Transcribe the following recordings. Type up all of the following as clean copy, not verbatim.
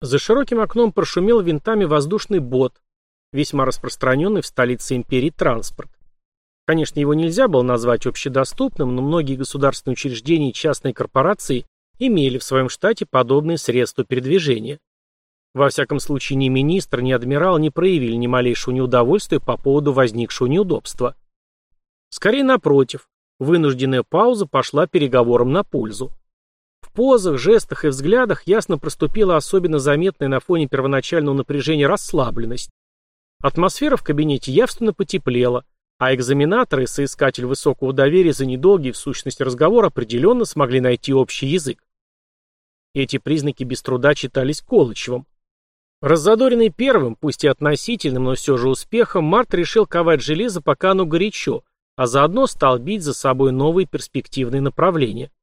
За широким окном прошумел винтами воздушный бот, весьма распространенный в столице империи транспорт. Конечно, его нельзя было назвать общедоступным, но многие государственные учреждения и частные корпорации имели в своем штате подобные средства передвижения. Во всяком случае, ни министр, ни адмирал не проявили ни малейшего неудовольствия по поводу возникшего неудобства. Скорее напротив, вынужденная пауза пошла переговорам на пользу. В позах, жестах и взглядах ясно проступила особенно заметная на фоне первоначального напряжения расслабленность. Атмосфера в кабинете явственно потеплела, а экзаменатор и соискатель высокого доверия за недолгий в сущности разговор определенно смогли найти общий язык. Эти признаки без труда читались Колычевым. Раззадоренный первым, пусть и относительным, но все же успехом, Март решил ковать железо, пока оно горячо, а заодно стал бить за собой новые перспективные направления.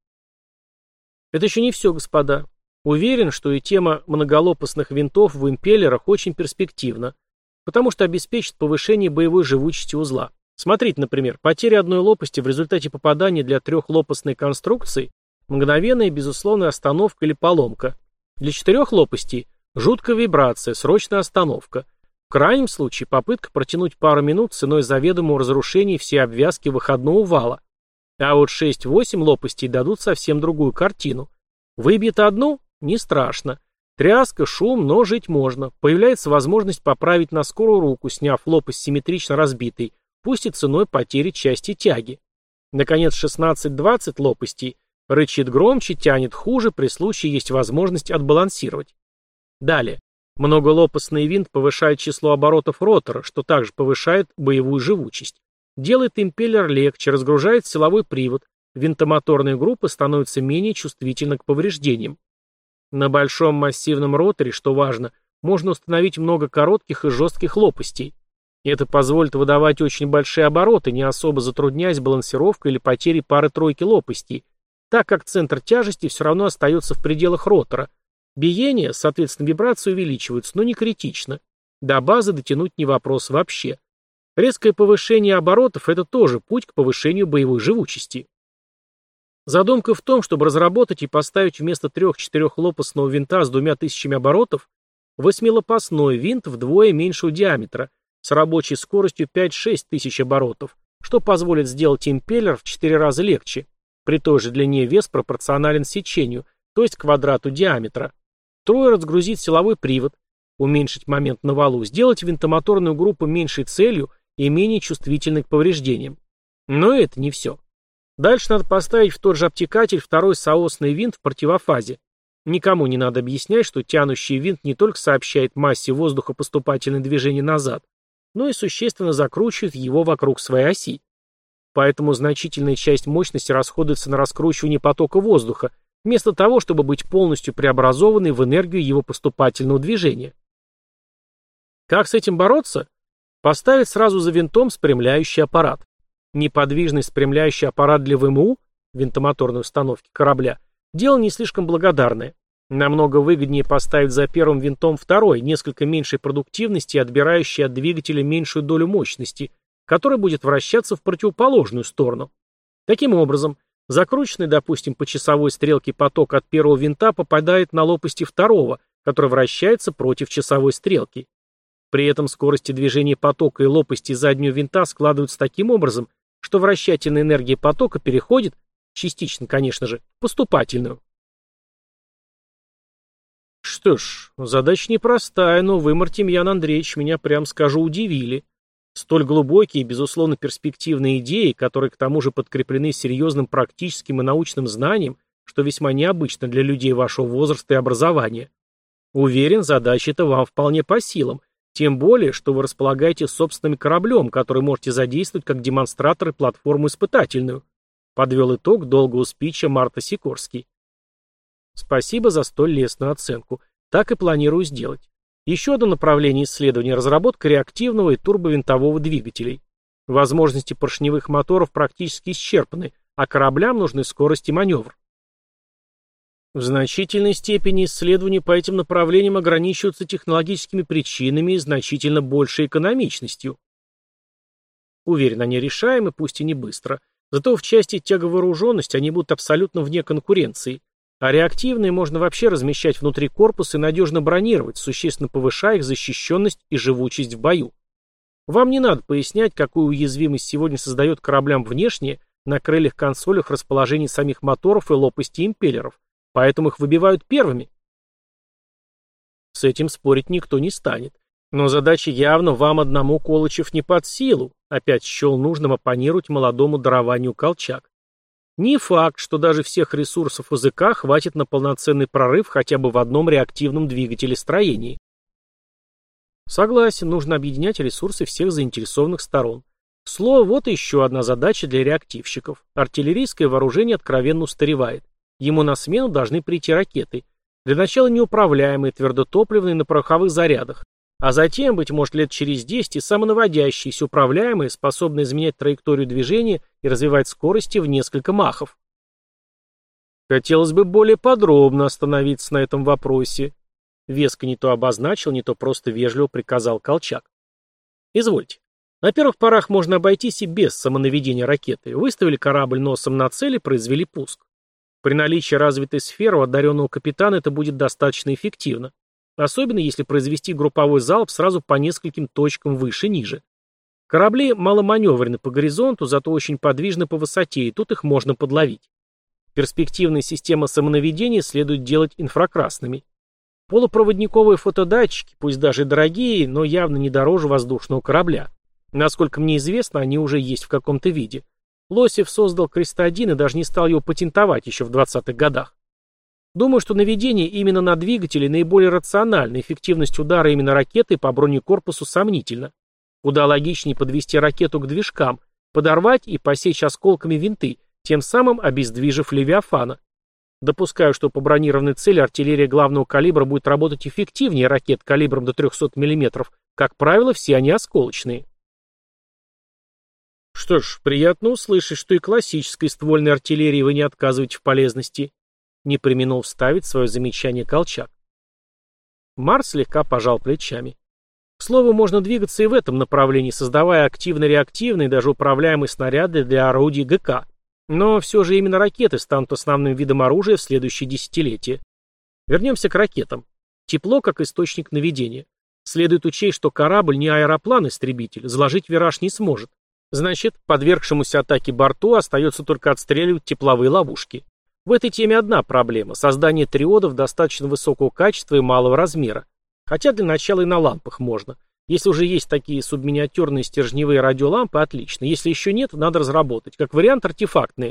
Это еще не все, господа. Уверен, что и тема многолопастных винтов в импеллерах очень перспективна, потому что обеспечит повышение боевой живучести узла. Смотрите, например, потеря одной лопасти в результате попадания для трехлопастной конструкции, мгновенная и безусловная остановка или поломка. Для четырех лопастей – жуткая вибрация, срочная остановка. В крайнем случае попытка протянуть пару минут ценой заведомого разрушения всей обвязки выходного вала. А вот 6-8 лопастей дадут совсем другую картину. Выбьет одну – не страшно. Тряска, шум, но жить можно. Появляется возможность поправить на скорую руку, сняв лопасть симметрично разбитой, пусть и ценой потери части тяги. Наконец, 16-20 лопастей рычит громче, тянет хуже, при случае есть возможность отбалансировать. Далее. Многолопастный винт повышает число оборотов ротора, что также повышает боевую живучесть. Делает импеллер легче, разгружает силовой привод, винтомоторные группы становятся менее чувствительны к повреждениям. На большом массивном роторе, что важно, можно установить много коротких и жестких лопастей. Это позволит выдавать очень большие обороты, не особо затрудняясь балансировкой или потерей пары-тройки лопастей, так как центр тяжести все равно остается в пределах ротора. Биение, соответственно, вибрации увеличиваются, но не критично. До базы дотянуть не вопрос вообще. Резкое повышение оборотов – это тоже путь к повышению боевой живучести. Задумка в том, чтобы разработать и поставить вместо 3-4-лопастного винта с 2000 оборотов 8-лопастной винт вдвое меньшего диаметра с рабочей скоростью 5-6 тысяч оборотов, что позволит сделать импеллер в 4 раза легче. При той же длине вес пропорционален сечению, то есть квадрату диаметра. Втрое разгрузить силовой привод, уменьшить момент на валу, сделать винтомоторную группу меньшей целью и менее чувствительной к повреждениям. Но это не все. Дальше надо поставить в тот же обтекатель второй соосный винт в противофазе. Никому не надо объяснять, что тянущий винт не только сообщает массе воздуха поступательное движение назад, но и существенно закручивает его вокруг своей оси. Поэтому значительная часть мощности расходуется на раскручивание потока воздуха, вместо того, чтобы быть полностью преобразованной в энергию его поступательного движения. Как с этим бороться? Поставить сразу за винтом спрямляющий аппарат. Неподвижный спрямляющий аппарат для ВМУ, винтомоторной установки корабля, дело не слишком благодарное. Намного выгоднее поставить за первым винтом второй, несколько меньшей продуктивности и отбирающий от двигателя меньшую долю мощности, который будет вращаться в противоположную сторону. Таким образом, закрученный, допустим, по часовой стрелке поток от первого винта попадает на лопасти второго, который вращается против часовой стрелки. При этом скорости движения потока и лопасти заднего винта складываются таким образом, что вращательная энергия потока переходит, частично, конечно же, в поступательную. Что ж, задача непростая, но вы, Мартемьян Андреевич, меня, прям скажу, удивили. Столь глубокие и, безусловно, перспективные идеи, которые к тому же подкреплены серьезным практическим и научным знанием, что весьма необычно для людей вашего возраста и образования. Уверен, задача эта вам вполне по силам, тем более, что вы располагаете собственным кораблем, который можете задействовать как демонстратор и платформу испытательную. Подвел итог долгого спича Марта Сикорский. Спасибо за столь лестную оценку. Так и планирую сделать. Еще одно направление исследования – разработка реактивного и турбовинтового двигателей. Возможности поршневых моторов практически исчерпаны, а кораблям нужны скорость и маневр. В значительной степени исследования по этим направлениям ограничиваются технологическими причинами и значительно большей экономичностью. Уверен, они решаемы, пусть и не быстро. Зато в части тяговооруженности они будут абсолютно вне конкуренции. А реактивные можно вообще размещать внутри корпуса и надежно бронировать, существенно повышая их защищенность и живучесть в бою. Вам не надо пояснять, какую уязвимость сегодня создает кораблям внешне на крыльях-консолях расположение самих моторов и лопасти импеллеров, поэтому их выбивают первыми. С этим спорить никто не станет. Но задача явно вам одному, Колычев, не под силу, опять счел нужным оппонировать молодому дарованию Колчак. Не факт, что даже всех ресурсов ОЗК хватит на полноценный прорыв хотя бы в одном реактивном двигателестроении. Согласен, нужно объединять ресурсы всех заинтересованных сторон. К слову, вот еще одна задача для реактивщиков. Артиллерийское вооружение откровенно устаревает. Ему на смену должны прийти ракеты. Для начала неуправляемые, твердотопливные на пороховых зарядах. А затем, быть может, лет через 10 и самонаводящиеся, управляемые, способные изменять траекторию движения и развивать скорости в несколько махов. Хотелось бы более подробно остановиться на этом вопросе. Веско не то обозначил, не то просто вежливо приказал Колчак. Извольте. На первых порах можно обойтись и без самонаведения ракеты. Выставили корабль носом на цель и произвели пуск. При наличии развитой сферы у одаренного капитана это будет достаточно эффективно. Особенно если произвести групповой залп сразу по нескольким точкам выше-ниже. Корабли маломаневренны по горизонту, зато очень подвижны по высоте, и тут их можно подловить. Перспективные системы самонаведения следует делать инфракрасными. Полупроводниковые фотодатчики, пусть даже и дорогие, но явно не дороже воздушного корабля. Насколько мне известно, они уже есть в каком-то виде. Лосев создал Крест-1 и даже не стал его патентовать еще в 20-х годах. Думаю, что наведение именно на двигатели наиболее рационально, эффективность удара именно ракетой по бронекорпусу сомнительна. Куда логичнее подвести ракету к движкам, подорвать и посечь осколками винты, тем самым обездвижив Левиафана. Допускаю, что по бронированной цели артиллерия главного калибра будет работать эффективнее ракет калибром до 300 мм. Как правило, все они осколочные. Что ж, приятно услышать, что и классической ствольной артиллерии вы не отказываете в полезности. Не преминул вставить свое замечание Колчак. Марс слегка пожал плечами. К слову, можно двигаться и в этом направлении, создавая активно-реактивные, даже управляемые снаряды для орудий ГК. Но все же именно ракеты станут основным видом оружия в следующие десятилетия. Вернемся к ракетам. Тепло как источник наведения. Следует учесть, что корабль не аэроплан-истребитель, заложить вираж не сможет. Значит, подвергшемуся атаке борту остается только отстреливать тепловые ловушки. В этой теме одна проблема – создание триодов достаточно высокого качества и малого размера. Хотя для начала и на лампах можно. Если уже есть такие субминиатюрные стержневые радиолампы, отлично. Если еще нет, надо разработать. Как вариант, артефактные.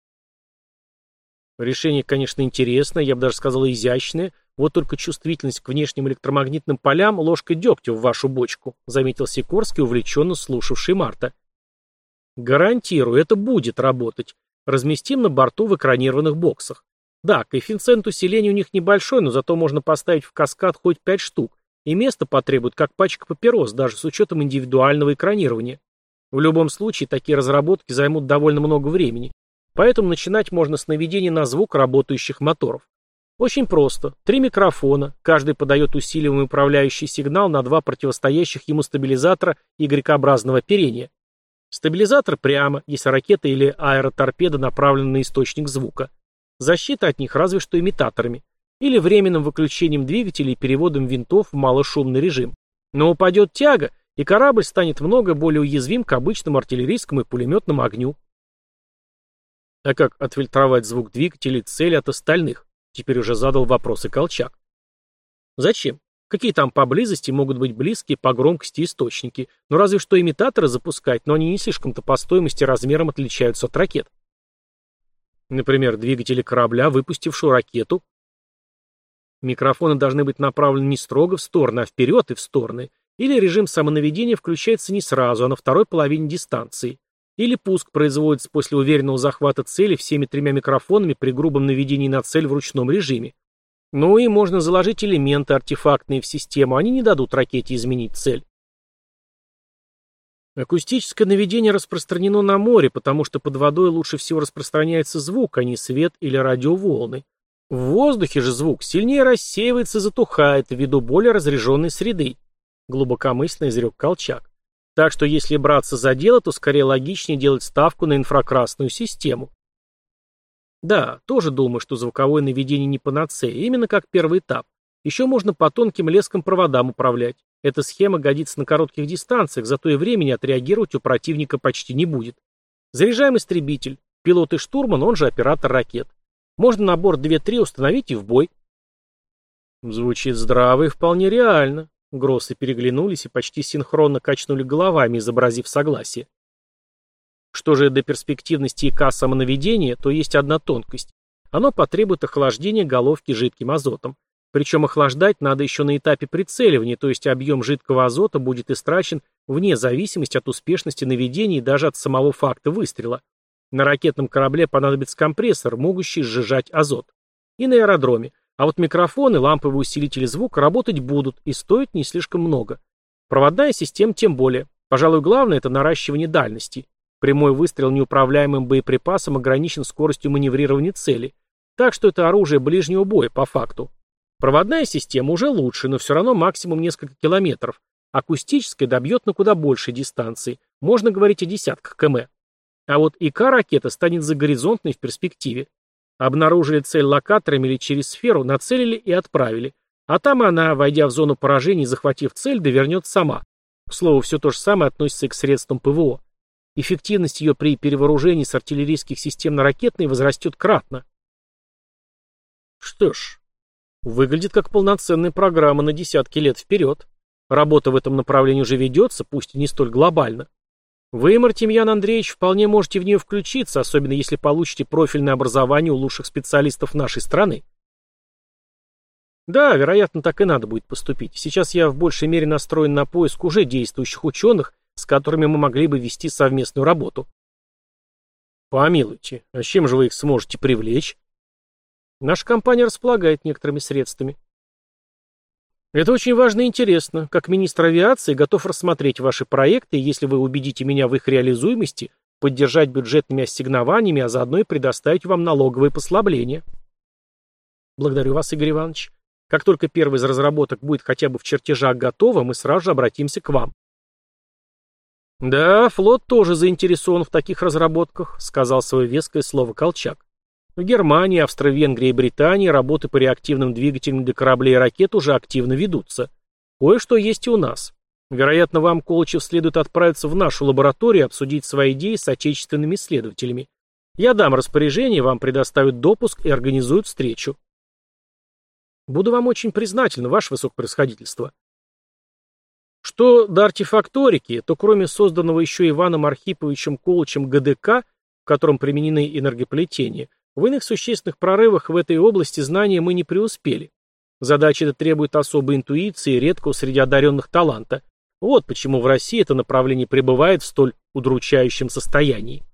Решение, конечно, интересное, я бы даже сказал изящное. Вот только чувствительность к внешним электромагнитным полям – ложка дегтя в вашу бочку, заметил Сикорский, увлеченно слушавший Марта. Гарантирую, это будет работать. Разместим на борту в экранированных боксах. Да, коэффициент усиления у них небольшой, но зато можно поставить в каскад хоть 5 штук. И место потребует, как пачка папирос, даже с учетом индивидуального экранирования. В любом случае, такие разработки займут довольно много времени. Поэтому начинать можно с наведения на звук работающих моторов. Очень просто. 3 микрофона, каждый подает усиливаемый управляющий сигнал на 2 противостоящих ему стабилизатора Y-образного оперения. Стабилизатор прямо, если ракета или аэроторпеда направлены на источник звука. Защита от них разве что имитаторами. Или временным выключением двигателей и переводом винтов в малошумный режим. Но упадет тяга, и корабль станет много более уязвим к обычному артиллерийскому и пулеметному огню. А как отфильтровать звук двигателей цели от остальных? Теперь уже задал вопрос и Колчак. Зачем? Какие там поблизости могут быть близкие по громкости источники? Ну разве что имитаторы запускать, но они не слишком-то по стоимости и размерам отличаются от ракет. Например, двигатели корабля, выпустившего ракету. Микрофоны должны быть направлены не строго в стороны, а вперед и в стороны. Или режим самонаведения включается не сразу, а на второй половине дистанции. Или пуск производится после уверенного захвата цели всеми 3 микрофонами при грубом наведении на цель в ручном режиме. Ну и можно заложить элементы артефактные в систему, они не дадут ракете изменить цель. Акустическое наведение распространено на море, потому что под водой лучше всего распространяется звук, а не свет или радиоволны. В воздухе же звук сильнее рассеивается и затухает ввиду более разряженной среды, глубокомысленно изрек Колчак. Так что если браться за дело, то скорее логичнее делать ставку на инфракрасную систему. Да, тоже думаю, что звуковое наведение не панацея, именно как первый этап. Еще можно по тонким лескам проводам управлять. Эта схема годится на коротких дистанциях, зато и времени отреагировать у противника почти не будет. Заряжаем истребитель. Пилот и штурман, он же оператор ракет. Можно на борт 2-3 установить и в бой. Звучит здраво и вполне реально. Гроссы переглянулись и почти синхронно качнули головами, изобразив согласие. Что же до перспективности ИК самонаведения, то есть одна тонкость. Оно потребует охлаждения головки жидким азотом. Причем охлаждать надо еще на этапе прицеливания, то есть объем жидкого азота будет истрачен вне зависимости от успешности наведения и даже от самого факта выстрела. На ракетном корабле понадобится компрессор, могущий сжижать азот. И на аэродроме. А вот микрофоны, ламповые усилители звука работать будут и стоят не слишком много. Проводная система тем более. Пожалуй, главное – это наращивание дальности. Прямой выстрел неуправляемым боеприпасом ограничен скоростью маневрирования цели. Так что это оружие ближнего боя по факту. Проводная система уже лучше, но все равно максимум несколько километров. Акустическая добьет на куда большей дистанции. Можно говорить о десятках км. А вот ИК-ракета станет загоризонтной в перспективе. Обнаружили цель локаторами или через сферу, нацелили и отправили. А там она, войдя в зону поражения и захватив цель, довернет сама. К слову, все то же самое относится и к средствам ПВО. Эффективность ее при перевооружении с артиллерийских систем на ракетные возрастет кратно. Что ж, выглядит как полноценная программа на десятки лет вперед. Работа в этом направлении уже ведется, пусть и не столь глобально. Вы, Мартемьян Андреевич, вполне можете в нее включиться, особенно если получите профильное образование у лучших специалистов нашей страны. Да, вероятно, так и надо будет поступить. Сейчас я в большей мере настроен на поиск уже действующих ученых, с которыми мы могли бы вести совместную работу. Помилуйте, а с чем же вы их сможете привлечь? Наша компания располагает некоторыми средствами. Это очень важно и интересно. Как министр авиации готов рассмотреть ваши проекты, и если вы убедите меня в их реализуемости, поддержать бюджетными ассигнованиями, а заодно и предоставить вам налоговые послабления. Благодарю вас, Игорь Иванович. Как только первый из разработок будет хотя бы в чертежах готово, мы сразу же обратимся к вам. Да, флот тоже заинтересован в таких разработках, сказал свое веское слово Колчак. В Германии, Австро-Венгрии и Британии работы по реактивным двигателям для кораблей и ракет уже активно ведутся. Кое-что есть и у нас. Вероятно, вам, Колычев, следует отправиться в нашу лабораторию и обсудить свои идеи с отечественными исследователями. Я дам распоряжение, вам предоставят допуск и организуют встречу. Буду вам очень признателен, ваше высокопревосходительство. Что до артефакторики, то кроме созданного еще Иваном Архиповичем Колычем ГДК, в котором применены энергоплетения, в иных существенных прорывах в этой области знания мы не преуспели. Задача эта требует особой интуиции и редкого среди одаренных таланта. Вот почему в России это направление пребывает в столь удручающем состоянии.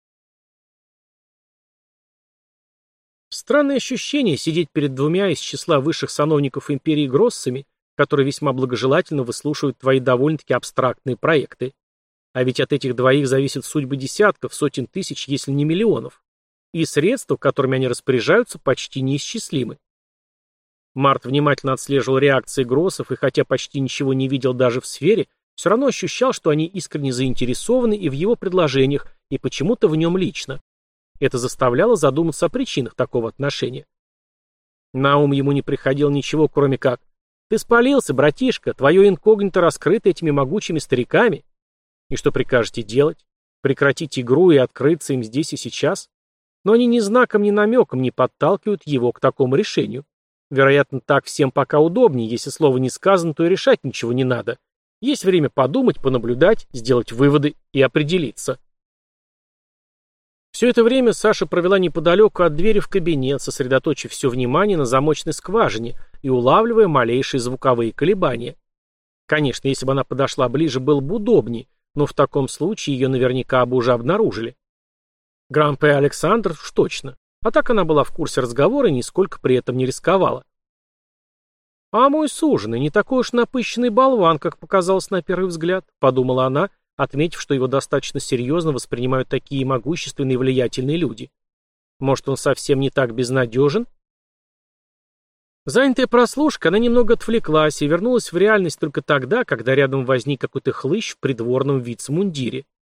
Странное ощущение сидеть перед двумя из числа высших сановников империи Гроссами, которые весьма благожелательно выслушивают твои довольно-таки абстрактные проекты. А ведь от этих двоих зависят судьбы десятков, сотен тысяч, если не миллионов. И средства, которыми они распоряжаются, почти неисчислимы. Март внимательно отслеживал реакции Гроссов и хотя почти ничего не видел даже в сфере, все равно ощущал, что они искренне заинтересованы и в его предложениях, и почему-то в нем лично. Это заставляло задуматься о причинах такого отношения. На ум ему не приходило ничего, кроме как: «Ты спалился, братишка, твое инкогнито раскрыто этими могучими стариками. И что прикажете делать? Прекратить игру и открыться им здесь и сейчас?» Но они ни знаком, ни намеком не подталкивают его к такому решению. Вероятно, так всем пока удобнее, если слово не сказано, то и решать ничего не надо. Есть время подумать, понаблюдать, сделать выводы и определиться. Все это время Саша провела неподалеку от двери в кабинет, сосредоточив все внимание на замочной скважине и улавливая малейшие звуковые колебания. Конечно, если бы она подошла ближе, было бы удобнее, но в таком случае ее наверняка бы уже обнаружили. Гран-П Александр уж точно. А так она была в курсе разговора и нисколько при этом не рисковала. «А мой суженый не такой уж напыщенный болван, как показалось на первый взгляд», — подумала она, отметив, что его достаточно серьезно воспринимают такие могущественные и влиятельные люди. Может, он совсем не так безнадежен? Занятая прослушкой, она немного отвлеклась и вернулась в реальность только тогда, когда рядом возник какой-то хлыщ в придворном вицмундире.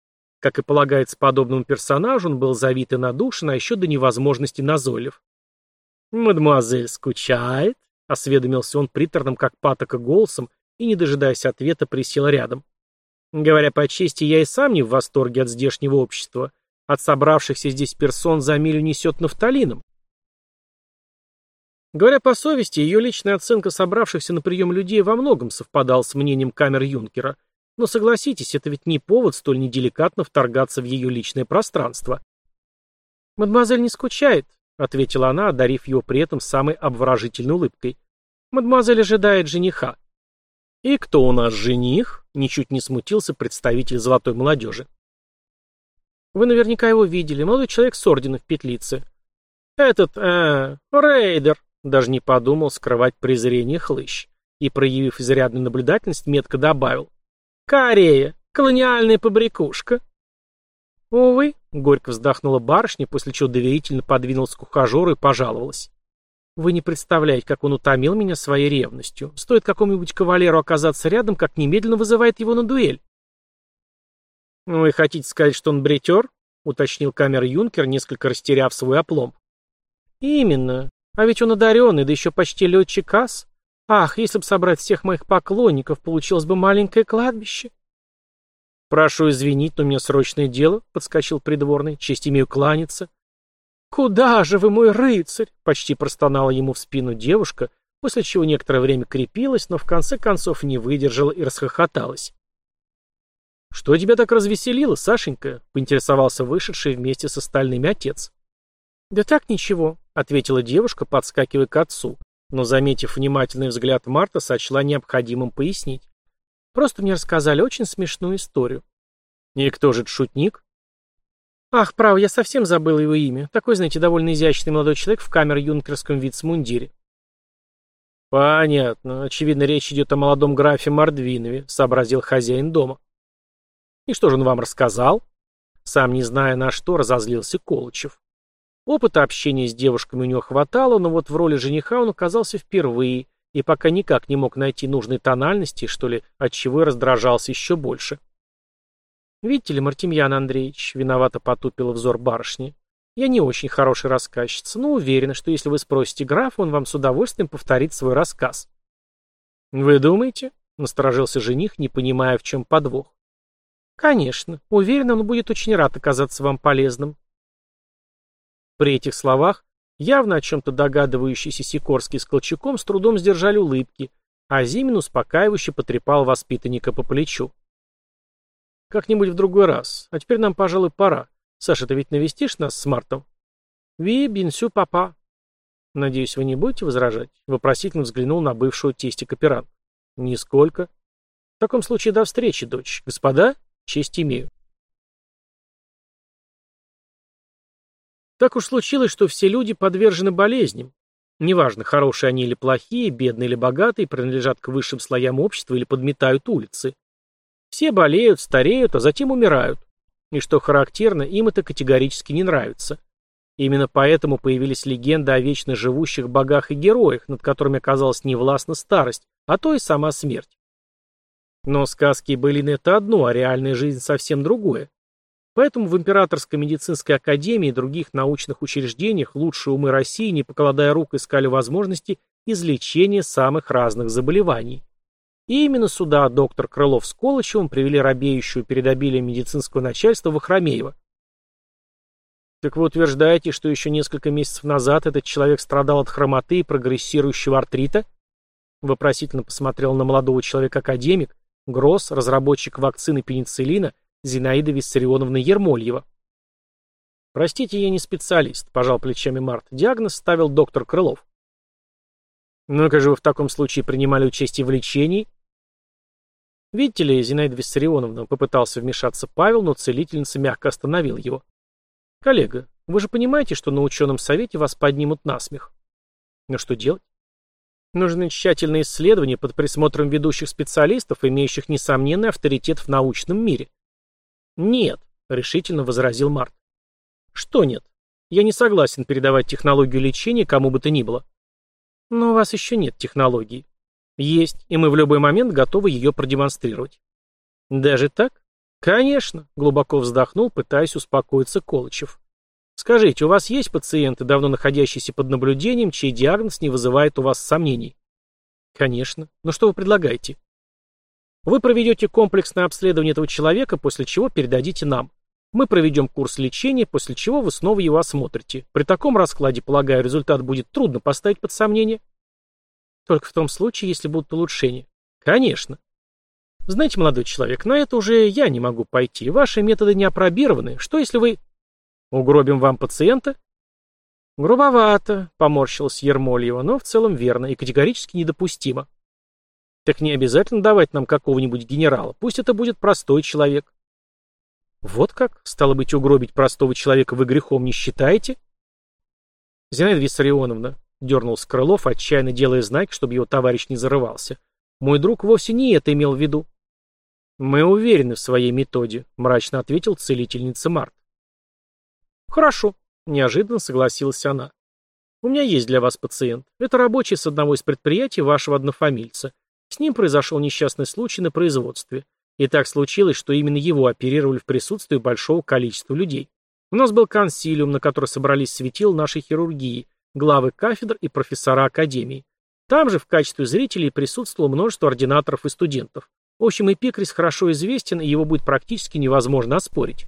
Как и полагается подобному персонажу, он был завит и надушен, а еще до невозможности назойлив. «Мадемуазель скучает?» — осведомился он приторным, как патока, голосом, и, не дожидаясь ответа, присел рядом. Говоря по чести, я и сам не в восторге от здешнего общества. От собравшихся здесь персон за милю несет нафталином. Говоря по совести, ее личная оценка собравшихся на прием людей во многом совпадала с мнением камер-юнкера. Но согласитесь, это ведь не повод столь неделикатно вторгаться в ее личное пространство. «Мадемуазель не скучает», — ответила она, одарив его при этом самой обворожительной улыбкой. «Мадемуазель ожидает жениха». «И кто у нас жених?» — ничуть не смутился представитель золотой молодежи. «Вы наверняка его видели. Молодой человек с ордена в петлице». «Этот, рейдер», — даже не подумал скрывать презрение хлыщ. И, проявив изрядную наблюдательность, метко добавил. «Корея, колониальная побрякушка». «Увы», — горько вздохнула барышня, после чего доверительно подвинулась к ухажеру и пожаловалась. «Вы не представляете, как он утомил меня своей ревностью. Стоит какому-нибудь кавалеру оказаться рядом, как немедленно вызывает его на дуэль». «Вы хотите сказать, что он бретер?» — уточнил камер-юнкер, несколько растеряв свой опломб. «Именно. А ведь он одаренный, да еще почти летчик ас. Ах, если бы собрать всех моих поклонников, получилось бы маленькое кладбище». «Прошу извинить, но у меня срочное дело», — подскочил придворный. «Честь имею кланяться». «Куда же вы, мой рыцарь?» — почти простонала ему в спину девушка, после чего некоторое время крепилась, но в конце концов не выдержала и расхохоталась. «Что тебя так развеселило, Сашенька?» — поинтересовался вышедший вместе с остальными отец. «Да так ничего», — ответила девушка, подскакивая к отцу, но, заметив внимательный взгляд Марта, сочла необходимым пояснить. «Просто мне рассказали очень смешную историю». «И кто же этот шутник?» «Ах, право, я совсем забыл его имя. Такой, знаете, довольно изящный молодой человек в камер-юнкерском вицмундире». «Понятно. Очевидно, речь идет о молодом графе Мордвинове», — сообразил хозяин дома. «И что же он вам рассказал?» Сам не зная на что, разозлился Колычев. Опыта общения с девушками у него хватало, но вот в роли жениха он оказался впервые, и пока никак не мог найти нужной тональности, что ли, отчего и раздражался еще больше. «Видите ли, Мартемьян Андреевич», — виновато потупила взор барышни, — «я не очень хорошая рассказчица, но уверена, что если вы спросите графа, он вам с удовольствием повторит свой рассказ». «Вы думаете?» — насторожился жених, не понимая, в чем подвох. «Конечно. Уверена, он будет очень рад оказаться вам полезным». При этих словах явно о чем-то догадывающийся Сикорский с Колчаком с трудом сдержали улыбки, а Зимин успокаивающе потрепал воспитанника по плечу. «Как-нибудь в другой раз. А теперь нам, пожалуй, пора. Саша, ты ведь навестишь нас с Мартом?» «Ви, бинсю, папа». «Надеюсь, вы не будете возражать?» Вопросительно взглянул на бывшего тестя Каперан. «Нисколько. В таком случае до встречи, дочь. Господа, честь имею». Так уж случилось, что все люди подвержены болезням. Неважно, хорошие они или плохие, бедные или богатые, принадлежат к высшим слоям общества или подметают улицы. Все болеют, стареют, а затем умирают. И что характерно, им это категорически не нравится. Именно поэтому появились легенды о вечно живущих богах и героях, над которыми оказалась не властна старость, а то и сама смерть. Но сказки и былины — это одно, а реальная жизнь совсем другое. Поэтому в Императорской медицинской академии и других научных учреждениях лучшие умы России, не покладая рук, искали возможности излечения самых разных заболеваний. И именно сюда доктор Крылов с Колычевым привели робеющую перед обилием медицинского начальства Вахромеева. «Так вы утверждаете, что еще несколько месяцев назад этот человек страдал от хромоты и прогрессирующего артрита?» Вопросительно посмотрел на молодого человека академик, Гросс, разработчик вакцины пенициллина, Зинаида Виссарионовна Ермольева. «Простите, я не специалист», — пожал плечами Март. Диагноз ставил доктор Крылов. «Ну-ка же вы в таком случае принимали участие в лечении?» «Видите ли, Зинаида Виссарионовна», — попытался вмешаться Павел, но целительница мягко остановил его. «Коллега, вы же понимаете, что на ученом совете вас поднимут на смех?» «Ну что делать?» «Нужны тщательные исследования под присмотром ведущих специалистов, имеющих несомненный авторитет в научном мире». «Нет», — решительно возразил Март. «Что нет? Я не согласен передавать технологию лечения кому бы то ни было». «Но у вас еще нет технологии». «Есть, и мы в любой момент готовы ее продемонстрировать». «Даже так?» Конечно, глубоко вздохнул, пытаясь успокоиться Колычев. Скажите, у вас есть пациенты, давно находящиеся под наблюдением, чей диагноз не вызывает у вас сомнений? Конечно. Но что вы предлагаете? Вы проведете комплексное обследование этого человека, после чего передадите нам. Мы проведем курс лечения, после чего вы снова его осмотрите. При таком раскладе, полагаю, результат будет трудно поставить под сомнение. Только в том случае, если будут улучшения. Конечно. Знаете, молодой человек, на это уже я не могу пойти. Ваши методы не опробированы. Что если вы... Угробим вам пациента? Грубовато, поморщилась Ермольева, но в целом верно и категорически недопустимо. Так не обязательно давать нам какого-нибудь генерала. Пусть это будет простой человек. Вот как? Стало быть, угробить простого человека вы грехом не считаете? Зинаида Виссарионовна, дернулся Крылов, отчаянно делая знак, чтобы его товарищ не зарывался. Мой друг вовсе не это имел в виду. Мы уверены в своей методе, мрачно ответил целительница Март. Хорошо, неожиданно согласилась она. У меня есть для вас пациент. Это рабочий с одного из предприятий вашего однофамильца. С ним произошел несчастный случай на производстве. И так случилось, что именно его оперировали в присутствии большого количества людей. У нас был консилиум, на который собрались светил нашей хирургии, главы кафедр и профессора академии. Там же в качестве зрителей присутствовало множество ординаторов и студентов. В общем, Эпикрис хорошо известен, и его будет практически невозможно оспорить.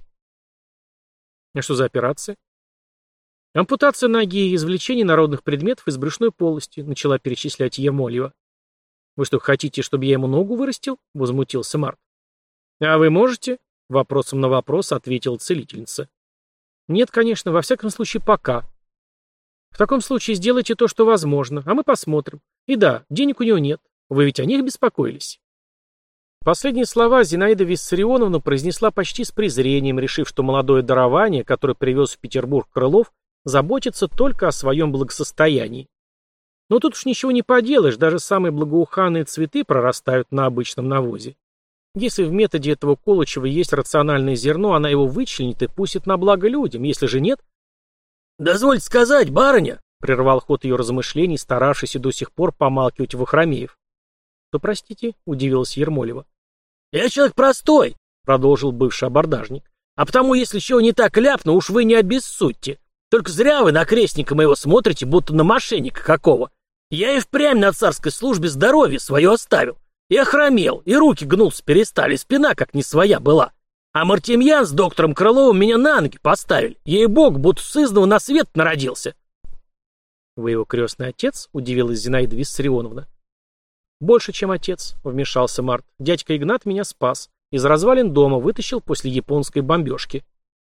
А что за операция? Ампутация ноги и извлечение народных предметов из брюшной полости, начала перечислять Ермольева. Вы что, хотите, чтобы я ему ногу вырастил? Возмутился Март. А вы можете? Вопросом на вопрос ответила целительница. Нет, конечно, во всяком случае пока. В таком случае сделайте то, что возможно, а мы посмотрим. И да, денег у него нет. Вы ведь о них беспокоились? Последние слова Зинаида Виссарионовна произнесла почти с презрением, решив, что молодое дарование, которое привез в Петербург Крылов, заботится только о своем благосостоянии. Но тут уж ничего не поделаешь, даже самые благоуханные цветы прорастают на обычном навозе. Если в методе этого Колычева есть рациональное зерно, она его вычленит и пустит на благо людям, если же нет... «Дозвольте сказать, барыня!» — прервал ход ее размышлений, старавшийся до сих пор помалкивать Вахромеев. «Что, простите?» — удивилась Ермолева. «Я человек простой!» — продолжил бывший абордажник. «А потому, если чего не так ляпну, уж вы не обессудьте. Только зря вы на крестника моего смотрите, будто на мошенника какого. Я и впрямь на царской службе здоровье свое оставил. И охромел, и руки гнуться перестали, спина как не своя была. А Мартемьян с доктором Крыловым меня на ноги поставили. Ей-богу, будто сызного на свет народился». «Вы его крестный отец?» — удивилась Зинаида Виссарионовна. «Больше, чем отец», — вмешался Март. «Дядька Игнат меня спас. Из развалин дома вытащил после японской бомбежки».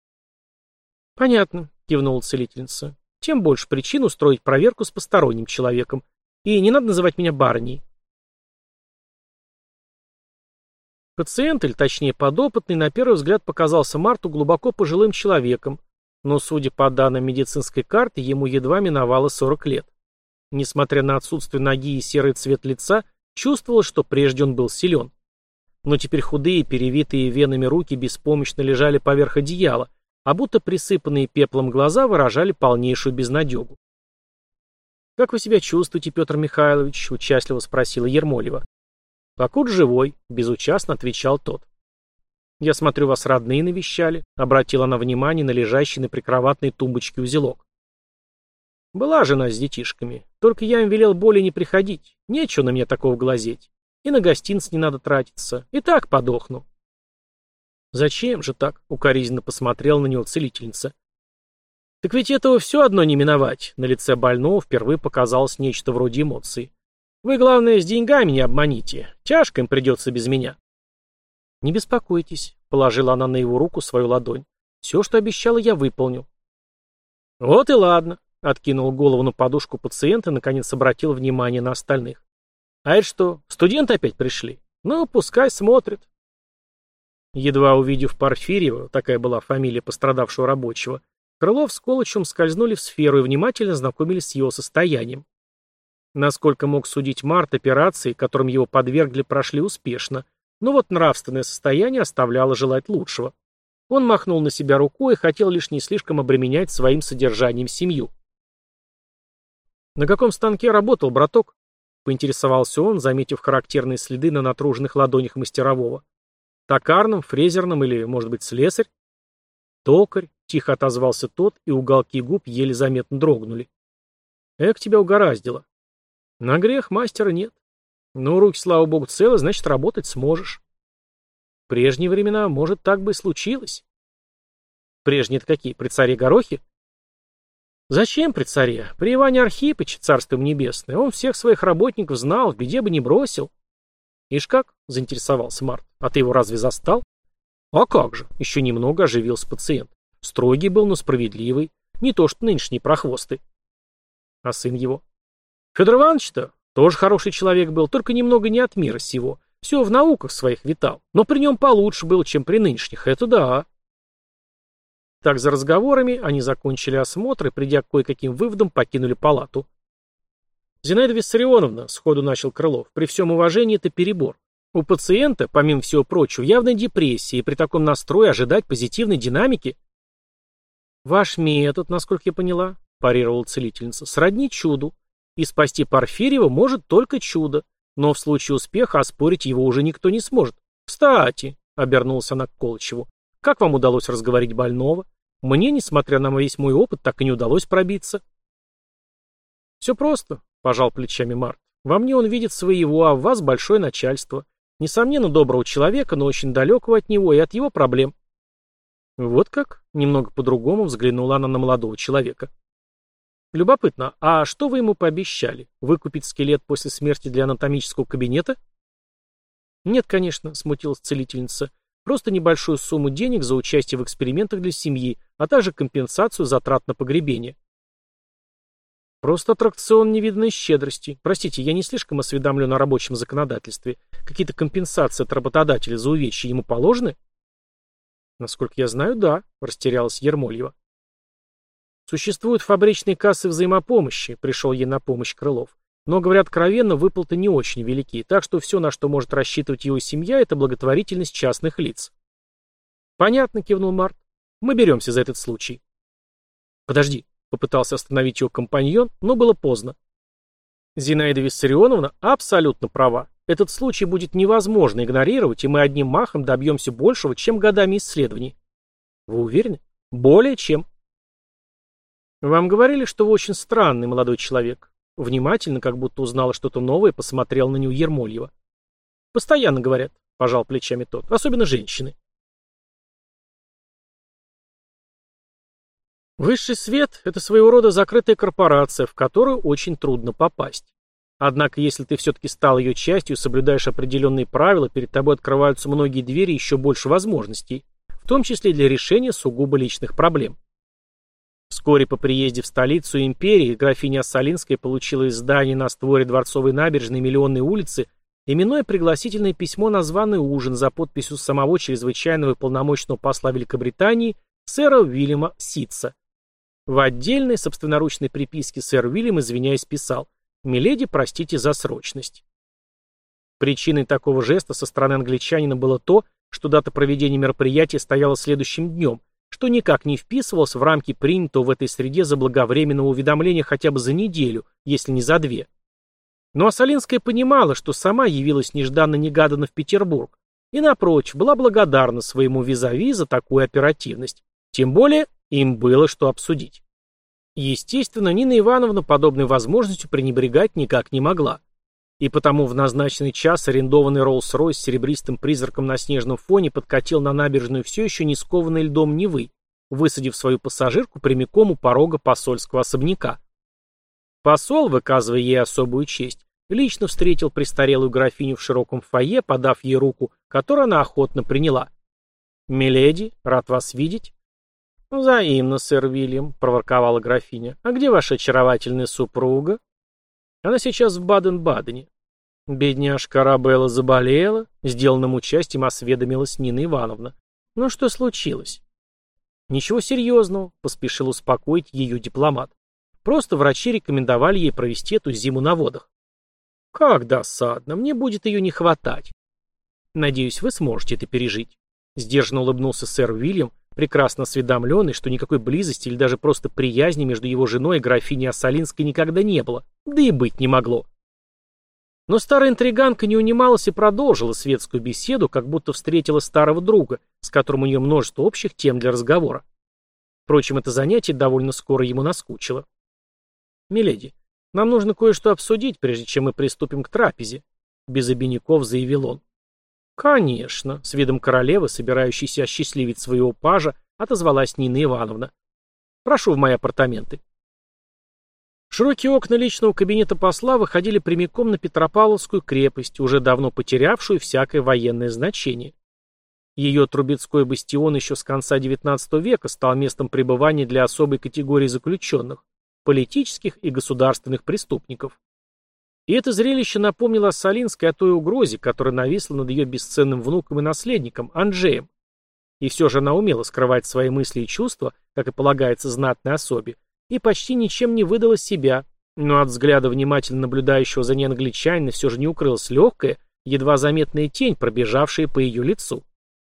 «Понятно», — кивнула целительница. «Тем больше причин устроить проверку с посторонним человеком. И не надо называть меня барыней». Пациент, или точнее подопытный, на первый взгляд показался Марту глубоко пожилым человеком, но, судя по данным медицинской карты, ему едва миновало 40 лет. Несмотря на отсутствие ноги и серый цвет лица, чувствовалось, что прежде он был силен. Но теперь худые, перевитые венами руки беспомощно лежали поверх одеяла, а будто присыпанные пеплом глаза выражали полнейшую безнадегу. «Как вы себя чувствуете, Петр Михайлович?» — участливо спросила Ермолева. «Покуда живой», — безучастно отвечал тот. «Я смотрю, вас родные навещали», — обратила она внимание на лежащий на прикроватной тумбочке узелок. «Была жена с детишками, только я им велел более не приходить, нечего на меня такого глазеть, и на гостинц не надо тратиться, и так подохну». «Зачем же так?» — укоризненно посмотрела на него целительница. «Так ведь этого все одно не миновать», — на лице больного впервые показалось нечто вроде эмоций. «Вы, главное, с деньгами не обманите, тяжко им придется без меня». «Не беспокойтесь», — положила она на его руку свою ладонь. «Все, что обещала, я выполню». «Вот и ладно», — откинул голову на подушку пациента и, наконец, обратил внимание на остальных. «А это что, студенты опять пришли? Ну, пускай смотрят». Едва увидев Порфирьева, такая была фамилия пострадавшего рабочего, Крылов с Колычем скользнули в сферу и внимательно знакомились с его состоянием. Насколько мог судить Март, операции, которым его подвергли, прошли успешно, но вот нравственное состояние оставляло желать лучшего. Он махнул на себя рукой и хотел лишь не слишком обременять своим содержанием семью. «На каком станке работал, браток?» — поинтересовался он, заметив характерные следы на натруженных ладонях мастерового. Токарным, фрезерным или, может быть, слесарь? Токарь, тихо отозвался тот, и уголки губ еле заметно дрогнули. Эх, тебя угораздило. На грех мастера нет. Ну, руки, слава богу, целы, значит, работать сможешь. В прежние времена, может, так бы и случилось. Прежние-то какие, при царе Горохе? Зачем при царе? При Иване Архипыче, царство им небесное, он всех своих работников знал, в беде бы не бросил. Ишь как? Заинтересовался Март. А ты его разве застал? А как же? Еще немного оживился пациент. Строгий был, но справедливый. Не то что нынешние прохвосты. А сын его? Федор Иванович-то тоже хороший человек был, только немного не от мира сего. Все в науках своих витал. Но при нем получше был, чем при нынешних. Это да. Так за разговорами они закончили осмотр и, придя к кое-каким выводам, покинули палату. «Зинаида Виссарионовна», — сходу начал Крылов, — «при всем уважении это перебор. У пациента, помимо всего прочего, явная депрессия, и при таком настрое ожидать позитивной динамики...» «Ваш метод, насколько я поняла», — парировала целительница, — «сродни чуду. И спасти Порфирьева может только чудо, но в случае успеха оспорить его уже никто не сможет. Кстати», — обернулась она к Колычеву, — «как вам удалось разговорить больного? Мне, несмотря на весь мой опыт, так и не удалось пробиться». «Все просто», — пожал плечами Март. «Во мне он видит своего, а в вас большое начальство. Несомненно, доброго человека, но очень далекого от него и от его проблем». «Вот как?» — немного по-другому взглянула она на молодого человека. «Любопытно, а что вы ему пообещали? Выкупить скелет после смерти для анатомического кабинета?» «Нет, конечно», — смутилась целительница. «Просто небольшую сумму денег за участие в экспериментах для семьи, а также компенсацию затрат на погребение». «Просто аттракцион невиданной щедрости. Простите, я не слишком осведомлен о рабочем законодательстве. Какие-то компенсации от работодателя за увечья ему положены?» «Насколько я знаю, да», — растерялась Ермольева. «Существуют фабричные кассы взаимопомощи», — пришел ей на помощь Крылов. «Но, говорят откровенно, выплаты не очень велики, так что все, на что может рассчитывать его семья, это благотворительность частных лиц». «Понятно», — кивнул Март. «Мы беремся за этот случай». «Подожди», — попытался остановить его компаньон, но было поздно. «Зинаида Виссарионовна абсолютно права. Этот случай будет невозможно игнорировать, и мы одним махом добьемся большего, чем годами исследований». «Вы уверены?» «Более чем». «Вам говорили, что вы очень странный молодой человек». Внимательно, как будто узнала что-то новое, посмотрел на него Ермольева. «Постоянно говорят», — пожал плечами тот, — «особенно женщины». Высший свет — это своего рода закрытая корпорация, в которую очень трудно попасть. Однако, если ты все-таки стал ее частью и соблюдаешь определенные правила, перед тобой открываются многие двери и еще больше возможностей, в том числе для решения сугубо личных проблем. Вскоре по приезде в столицу империи графиня Ассалинская получила из здания на створе Дворцовой набережной Миллионной улицы именное пригласительное письмо на званый ужин за подписью самого чрезвычайного и полномочного посла Великобритании сэра Уильяма Ситца. В отдельной собственноручной приписке сэр Уильям, извиняясь, писал: «Миледи, простите за срочность». Причиной такого жеста со стороны англичанина было то, что дата проведения мероприятия стояла следующим днем, что никак не вписывалось в рамки принятого в этой среде заблаговременного уведомления хотя бы за неделю, если не за две. Но Ассалинская понимала, что сама явилась нежданно-негаданно в Петербург, и, напротив, была благодарна своему визави за такую оперативность. Тем более, им было что обсудить. Естественно, Нина Ивановна подобной возможностью пренебрегать никак не могла. И потому в назначенный час арендованный Роллс-Ройс с серебристым призраком на снежном фоне подкатил на набережную все еще не скованной льдом Невы, высадив свою пассажирку прямиком у порога посольского особняка. Посол, выказывая ей особую честь, лично встретил престарелую графиню в широком фойе, подав ей руку, которую она охотно приняла. «Миледи, рад вас видеть». «Взаимно, сэр Уильям», — проворковала графиня. «А где ваша очаровательная супруга?» «Она сейчас в Баден-Бадене». «Бедняжка Арабелла заболела», — сделанным участием осведомилась Нина Ивановна. «Ну что случилось?» «Ничего серьезного», — поспешил успокоить ее дипломат. «Просто врачи рекомендовали ей провести эту зиму на водах». «Как досадно, мне будет ее не хватать». «Надеюсь, вы сможете это пережить», — сдержанно улыбнулся сэр Уильям, прекрасно осведомленный, что никакой близости или даже просто приязни между его женой и графиней Ассалинской никогда не было, да и быть не могло. Но старая интриганка не унималась и продолжила светскую беседу, как будто встретила старого друга, с которым у нее множество общих тем для разговора. Впрочем, это занятие довольно скоро ему наскучило. «Миледи, нам нужно кое-что обсудить, прежде чем мы приступим к трапезе», — без обиняков заявил он. «Конечно», — с видом королевы, собирающейся осчастливить своего пажа, отозвалась Нина Ивановна. «Прошу в мои апартаменты». Широкие окна личного кабинета посла выходили прямиком на Петропавловскую крепость, уже давно потерявшую всякое военное значение. Ее Трубецкой бастион еще с конца XIX века стал местом пребывания для особой категории заключенных, политических и государственных преступников. И это зрелище напомнило Осалинской о той угрозе, которая нависла над ее бесценным внуком и наследником, Анджеем. И все же она умела скрывать свои мысли и чувства, как и полагается знатной особе, и почти ничем не выдала себя, но от взгляда внимательно наблюдающего за ней англичанина все же не укрылась легкая, едва заметная тень, пробежавшая по ее лицу.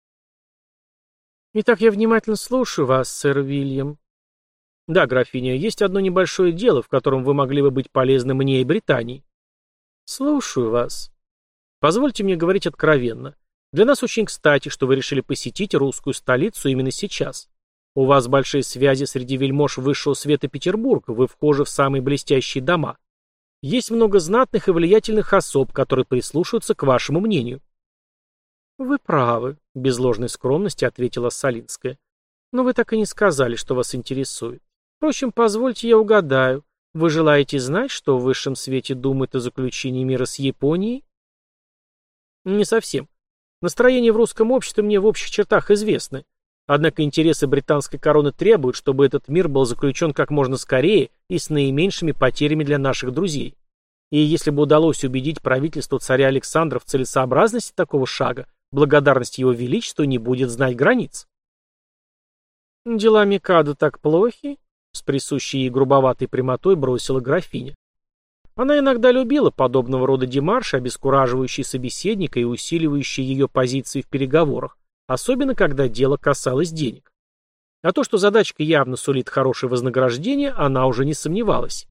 «Итак, я внимательно слушаю вас, сэр Уильям». «Да, графиня, есть одно небольшое дело, в котором вы могли бы быть полезны мне и Британии». «Слушаю вас». «Позвольте мне говорить откровенно. Для нас очень кстати, что вы решили посетить русскую столицу именно сейчас. У вас большие связи среди вельмож высшего света Петербурга, вы вхожи в самые блестящие дома. Есть много знатных и влиятельных особ, которые прислушиваются к вашему мнению». «Вы правы», — без ложной скромности ответила Солинская. «Но вы так и не сказали, что вас интересует. Впрочем, позвольте я угадаю. Вы желаете знать, что в высшем свете думают о заключении мира с Японией?» «Не совсем. Настроение в русском обществе мне в общих чертах известны. Однако интересы британской короны требуют, чтобы этот мир был заключен как можно скорее и с наименьшими потерями для наших друзей. И если бы удалось убедить правительство царя Александра в целесообразности такого шага, благодарность его величеству не будет знать границ». «Дела Микадо так плохи?» — с присущей ей грубоватой прямотой бросила графиня. Она иногда любила подобного рода демарши, обескураживающие собеседника и усиливающие ее позиции в переговорах, особенно когда дело касалось денег. А то, что задачка явно сулит хорошее вознаграждение, она уже не сомневалась.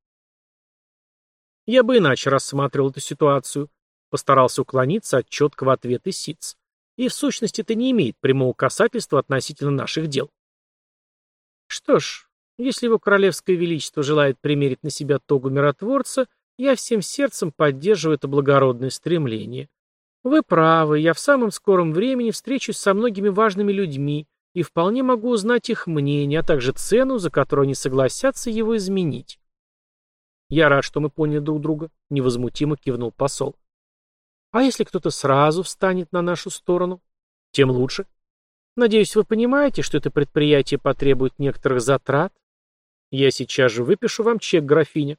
«Я бы иначе рассматривал эту ситуацию», — постарался уклониться от четкого ответа Ситц. «И в сущности это не имеет прямого касательства относительно наших дел». «Что ж, если его королевское величество желает примерить на себя тогу миротворца, я всем сердцем поддерживаю это благородное стремление. Вы правы, я в самом скором времени встречусь со многими важными людьми и вполне могу узнать их мнение, а также цену, за которую они согласятся его изменить». «Я рад, что мы поняли друг друга», — невозмутимо кивнул посол. «А если кто-то сразу встанет на нашу сторону? Тем лучше. Надеюсь, вы понимаете, что это предприятие потребует некоторых затрат? Я сейчас же выпишу вам чек, графиня».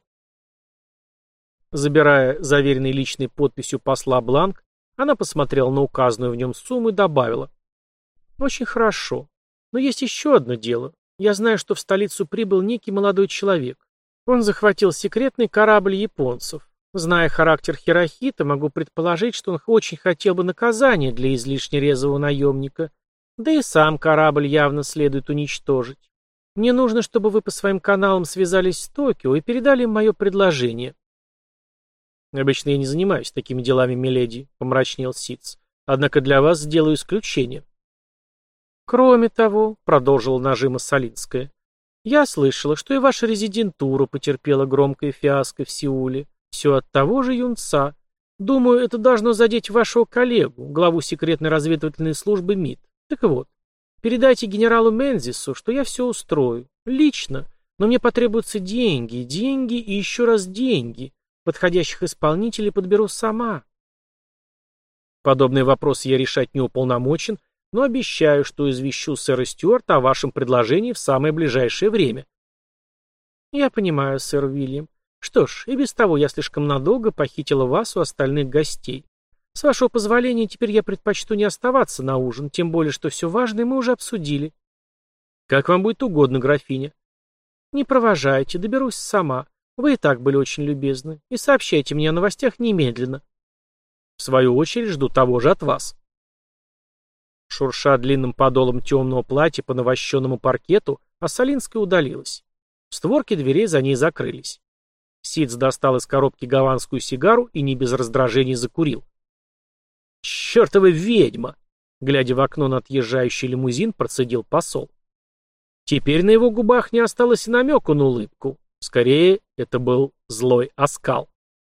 Забирая заверенный личной подписью посла бланк, она посмотрела на указанную в нем сумму и добавила: «Очень хорошо. Но есть еще одно дело. Я знаю, что в столицу прибыл некий молодой человек. Он захватил секретный корабль японцев. Зная характер Хирохита, могу предположить, что он очень хотел бы наказания для излишне резвого наемника. Да и сам корабль явно следует уничтожить. Мне нужно, чтобы вы по своим каналам связались с Токио и передали им мое предложение». «Обычно я не занимаюсь такими делами, миледи», — помрачнел Ситц. «Однако для вас сделаю исключение». «Кроме того», — продолжила нажима Солинская, «я слышала, что и ваша резидентура потерпела громкое фиаско в Сеуле. Все от того же юнца. Думаю, это должно задеть вашего коллегу, главу секретной разведывательной службы МИД. Так вот, передайте генералу Мензису, что я все устрою. Лично. Но мне потребуются деньги, деньги и еще раз деньги. Подходящих исполнителей подберу сама». «Подобные вопросы я решать не уполномочен, но обещаю, что извещу сэра Стюарта о вашем предложении в самое ближайшее время». «Я понимаю, сэр Уильям. Что ж, и без того я слишком надолго похитила вас у остальных гостей. С вашего позволения, теперь я предпочту не оставаться на ужин, тем более, что все важное мы уже обсудили». «Как вам будет угодно, графиня». «Не провожайте, доберусь сама. Вы и так были очень любезны. И сообщайте мне о новостях немедленно». «В свою очередь жду того же от вас». Шурша длинным подолом темного платья по навощенному паркету, Осалинская удалилась. Створки дверей за ней закрылись. Сидс достал из коробки гаванскую сигару и не без раздражения закурил. «Чертова ведьма!» Глядя в окно на отъезжающий лимузин, процедил посол. Теперь на его губах не осталось и намека на улыбку. Скорее, это был злой оскал.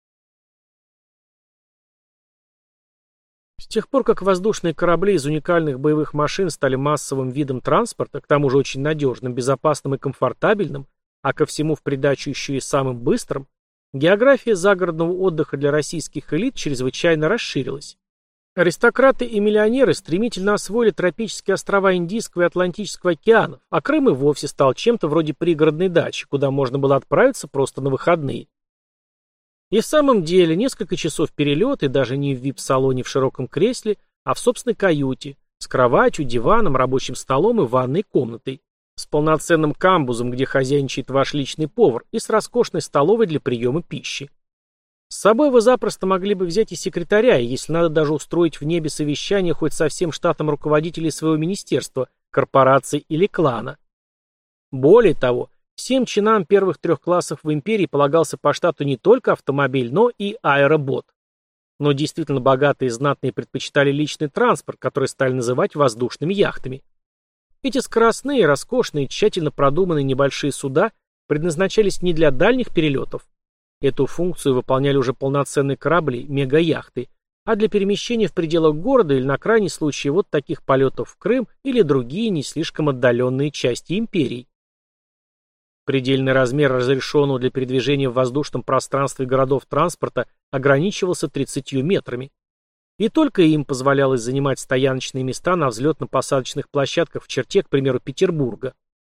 С тех пор, как воздушные корабли из уникальных боевых машин стали массовым видом транспорта, к тому же очень надежным, безопасным и комфортабельным, а ко всему в придачу еще и самым быстрым, география загородного отдыха для российских элит чрезвычайно расширилась. Аристократы и миллионеры стремительно освоили тропические острова Индийского и Атлантического океанов, а Крым и вовсе стал чем-то вроде пригородной дачи, куда можно было отправиться просто на выходные. И в самом деле, несколько часов перелета, и даже не в вип-салоне в широком кресле, а в собственной каюте, с кроватью, диваном, рабочим столом и ванной комнатой, с полноценным камбузом, где хозяйничает ваш личный повар, и с роскошной столовой для приема пищи. С собой вы запросто могли бы взять и секретаря, и если надо даже устроить в небе совещание хоть со всем штатом руководителей своего министерства, корпорации или клана. Более того, всем чинам первых 3 классов в империи полагался по штату не только автомобиль, но и аэробот. Но действительно богатые и знатные предпочитали личный транспорт, который стали называть воздушными яхтами. Эти скоростные, роскошные, тщательно продуманные небольшие суда предназначались не для дальних перелетов. Эту функцию выполняли уже полноценные корабли, мегаяхты, а для перемещения в пределах города или на крайний случай вот таких полетов в Крым или другие не слишком отдаленные части империи. Предельный размер разрешенного для передвижения в воздушном пространстве городов транспорта ограничивался 30 метрами. И только им позволялось занимать стояночные места на взлетно-посадочных площадках в черте, к примеру, Петербурга.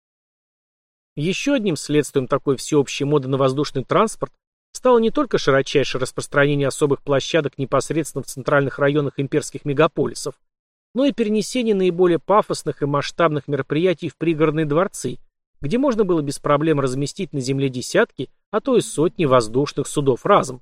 Еще одним следствием такой всеобщей моды на воздушный транспорт стало не только широчайшее распространение особых площадок непосредственно в центральных районах имперских мегаполисов, но и перенесение наиболее пафосных и масштабных мероприятий в пригородные дворцы, где можно было без проблем разместить на земле десятки, а то и сотни воздушных судов разом.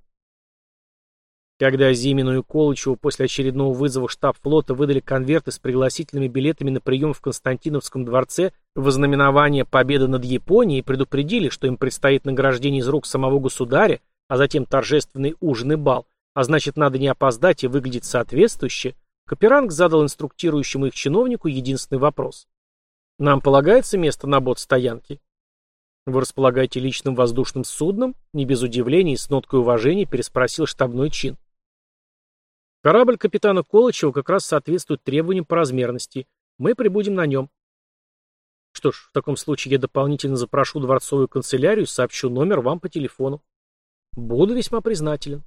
Когда Зимину и Колычеву после очередного вызова в штаб флота выдали конверты с пригласительными билетами на прием в Константиновском дворце в ознаменование победы над Японией и предупредили, что им предстоит награждение из рук самого государя, а затем торжественный ужин и бал, а значит надо не опоздать и выглядеть соответствующе, Каперанг задал инструктирующему их чиновнику единственный вопрос. «Нам полагается место на бот-стоянке?» «Вы располагаете личным воздушным судном?» Не без удивления и с ноткой уважения переспросил штабной чин. «Корабль капитана Колычева как раз соответствует требованиям по размерности. Мы прибудем на нем». «Что ж, в таком случае я дополнительно запрошу дворцовую канцелярию и сообщу номер вам по телефону. Буду весьма признателен».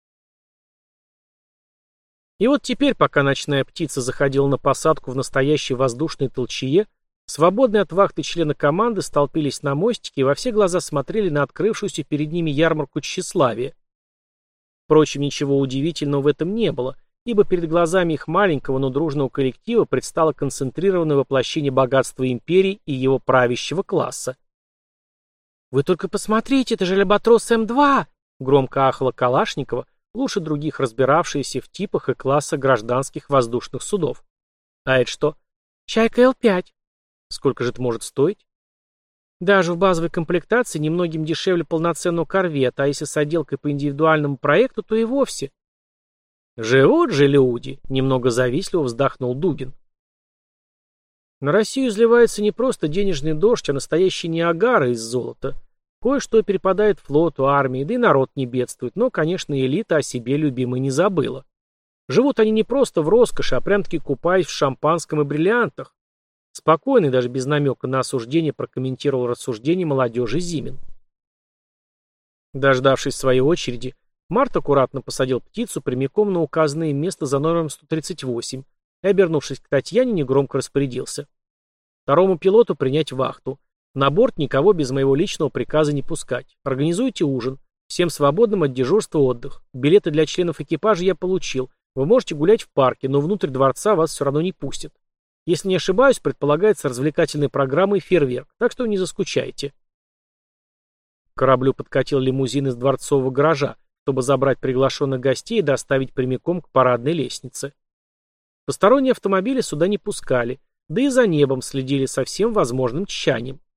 И вот теперь, пока ночная птица заходила на посадку в настоящей воздушной толчее, свободные от вахты члены команды столпились на мостике и во все глаза смотрели на открывшуюся перед ними ярмарку тщеславия. Впрочем, ничего удивительного в этом не было, ибо перед глазами их маленького, но дружного коллектива предстало концентрированное воплощение богатства империи и его правящего класса. «Вы только посмотрите, это же Альбатрос М2!» — громко ахала Калашникова, лучше других разбиравшаяся в типах и классах гражданских воздушных судов. «А это что?» «Чайка Л5. Сколько же это может стоить?» Даже в базовой комплектации немногим дешевле полноценного корвета, а если с отделкой по индивидуальному проекту, то и вовсе. «Живут же люди!» — немного завистливо вздохнул Дугин. На Россию изливается не просто денежный дождь, а настоящий Ниагара из золота. Кое-что перепадает флоту, армии, да и народ не бедствует, но, конечно, элита о себе любимой не забыла. Живут они не просто в роскоши, а прям-таки купаясь в шампанском и бриллиантах. Спокойный, даже без намека на осуждение, прокомментировал рассуждение молодежи Зимин. Дождавшись своей очереди, Март аккуратно посадил птицу прямиком на указанное место за номером 138 и, обернувшись к Татьяне, негромко распорядился. Второму пилоту принять вахту. На борт никого без моего личного приказа не пускать. Организуйте ужин. Всем свободным от дежурства отдых. Билеты для членов экипажа я получил. Вы можете гулять в парке, но внутрь дворца вас все равно не пустят. Если не ошибаюсь, предполагается развлекательная программа и фейерверк, так что не заскучайте. К кораблю подкатил лимузин из дворцового гаража, чтобы забрать приглашенных гостей и доставить прямиком к парадной лестнице. Посторонние автомобили сюда не пускали, да и за небом следили со всем возможным тщанием.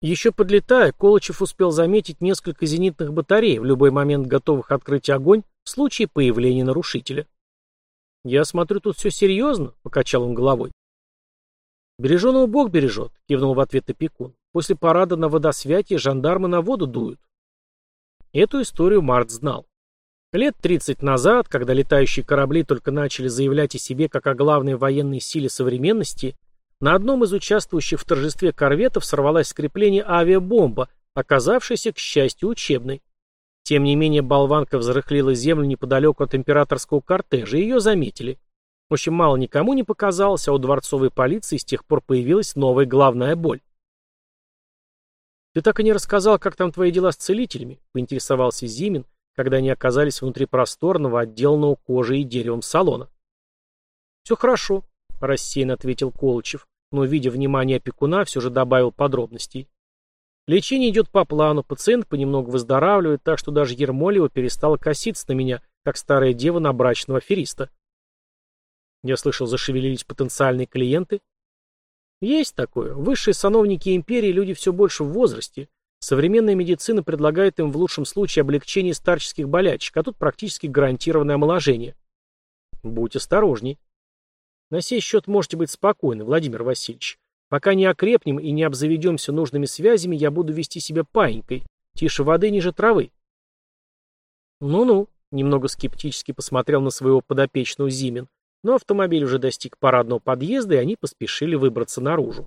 Еще подлетая, Колычев успел заметить несколько зенитных батарей, в любой момент готовых открыть огонь в случае появления нарушителя. «Я смотрю, тут все серьезно», — покачал он головой. «Береженого Бог бережет», — кивнул в ответ опекун. «После парада на водосвятие жандармы на воду дуют». Эту историю Март знал. Лет 30 назад, когда летающие корабли только начали заявлять о себе как о главной военной силе современности, на одном из участвующих в торжестве корветов сорвалась с крепления авиабомба, оказавшаяся, к счастью, учебной. Тем не менее, болванка взрыхлила землю неподалеку от императорского кортежа, и ее заметили. В общем, мало никому не показалось, а у дворцовой полиции с тех пор появилась новая головная боль. «Ты так и не рассказал, как там твои дела с целителями?» — поинтересовался Зимин, когда они оказались внутри просторного, отделанного кожей и деревом салона. «Все хорошо», — рассеянно ответил Колычев, но, видя внимание опекуна, все же добавил подробностей. «Лечение идет по плану, пациент понемногу выздоравливает, так что даже Ермолева перестала коситься на меня, как старая дева на брачного афериста». «Я слышал, зашевелились потенциальные клиенты?» «Есть такое. Высшие сановники империи люди все больше в возрасте. Современная медицина предлагает им в лучшем случае облегчение старческих болячек, а тут практически гарантированное омоложение». «Будь осторожней». «На сей счет можете быть спокойны, Владимир Васильевич. Пока не окрепнем и не обзаведемся нужными связями, я буду вести себя паинькой. Тише воды, ниже травы». «Ну-ну», — немного скептически посмотрел на своего подопечного Зимин, но автомобиль уже достиг парадного подъезда, и они поспешили выбраться наружу.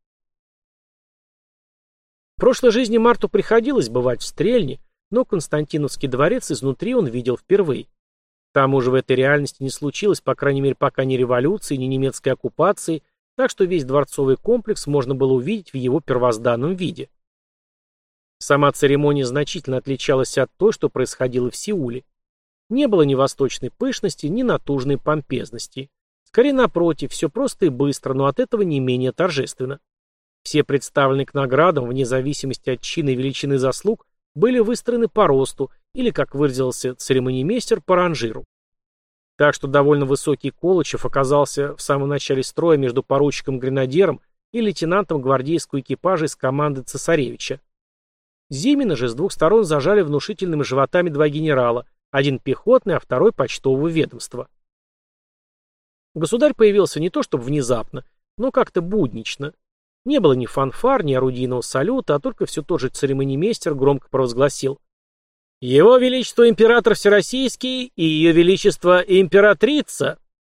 В прошлой жизни Марту приходилось бывать в Стрельне, но Константиновский дворец изнутри он видел впервые. К тому же в этой реальности не случилось, по крайней мере, пока ни революции, ни немецкой оккупации, так что весь дворцовый комплекс можно было увидеть в его первозданном виде. Сама церемония значительно отличалась от той, что происходило в Сеуле. Не было ни восточной пышности, ни натужной помпезности. Скорее напротив, все просто и быстро, но от этого не менее торжественно. Все представленные к наградам, вне зависимости от чина и величины заслуг, были выстроены по росту, или, как выразился церемонимейстер, по ранжиру. Так что довольно высокий Колычев оказался в самом начале строя между поручиком-гренадером и лейтенантом гвардейского экипажа из команды цесаревича. Зимина же с двух сторон зажали внушительными животами два генерала, один пехотный, а второй почтового ведомства. Государь появился не то чтобы внезапно, но как-то буднично. Не было ни фанфар, ни орудийного салюта, а только все тот же церемонимейстер громко провозгласил: «Его Величество Император Всероссийский и Ее Величество Императрица!»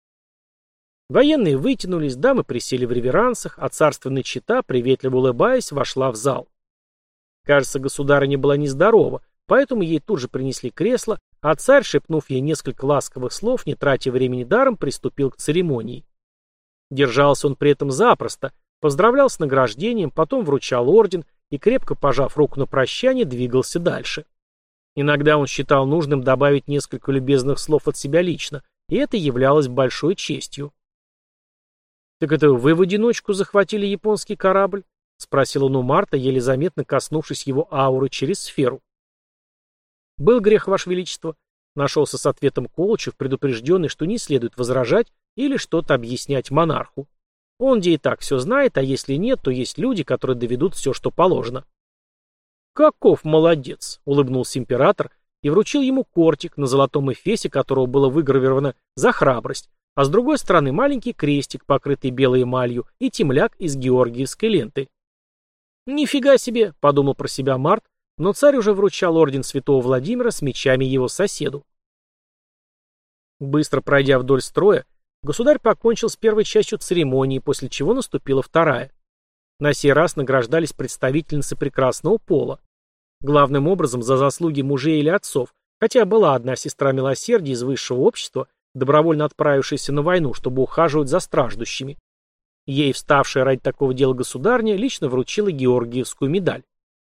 Военные вытянулись, дамы присели в реверансах, а царственная чета, приветливо улыбаясь, вошла в зал. Кажется, государыня была нездорова, поэтому ей тут же принесли кресло, а царь, шепнув ей несколько ласковых слов, не тратя времени даром, приступил к церемонии. Держался он при этом запросто, поздравлял с награждением, потом вручал орден и, крепко пожав руку на прощание, двигался дальше. Иногда он считал нужным добавить несколько любезных слов от себя лично, и это являлось большой честью. «Так это вы в одиночку захватили японский корабль?» — спросил он у Марта, еле заметно коснувшись его ауры через сферу. «Был грех, Ваше Величество», — нашелся с ответом Колычев, предупрежденный, что не следует возражать или что-то объяснять монарху. Он где и так все знает, а если нет, то есть люди, которые доведут все, что положено. «Каков молодец!» — улыбнулся император и вручил ему кортик, на золотом эфесе которого было выгравировано «За храбрость», а с другой стороны маленький крестик, покрытый белой эмалью, и темляк из георгиевской ленты. «Нифига себе!» — подумал про себя Март, но царь уже вручал орден святого Владимира с мечами его соседу. Быстро пройдя вдоль строя, государь покончил с первой частью церемонии, после чего наступила вторая. На сей раз награждались представительницы прекрасного пола. Главным образом за заслуги мужей или отцов, хотя была одна сестра милосердия из высшего общества, добровольно отправившаяся на войну, чтобы ухаживать за страждущими. Ей, вставшая ради такого дела государня, лично вручила георгиевскую медаль.